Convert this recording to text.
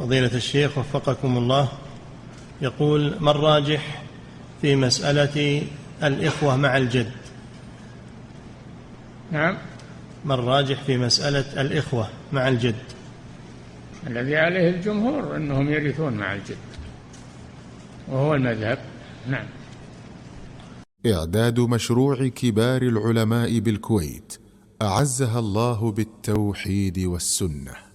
فضيلة الشيخ وفقكم الله، يقول: ما الراجح في مسألة الإخوة مع الجد؟ نعم. ما الراجح في مسألة الإخوة مع الجد؟ الذي عليه الجمهور أنهم يرثون مع الجد، وهو المذهب. نعم. إعداد مشروع كبار العلماء بالكويت أعزها الله بالتوحيد والسنة.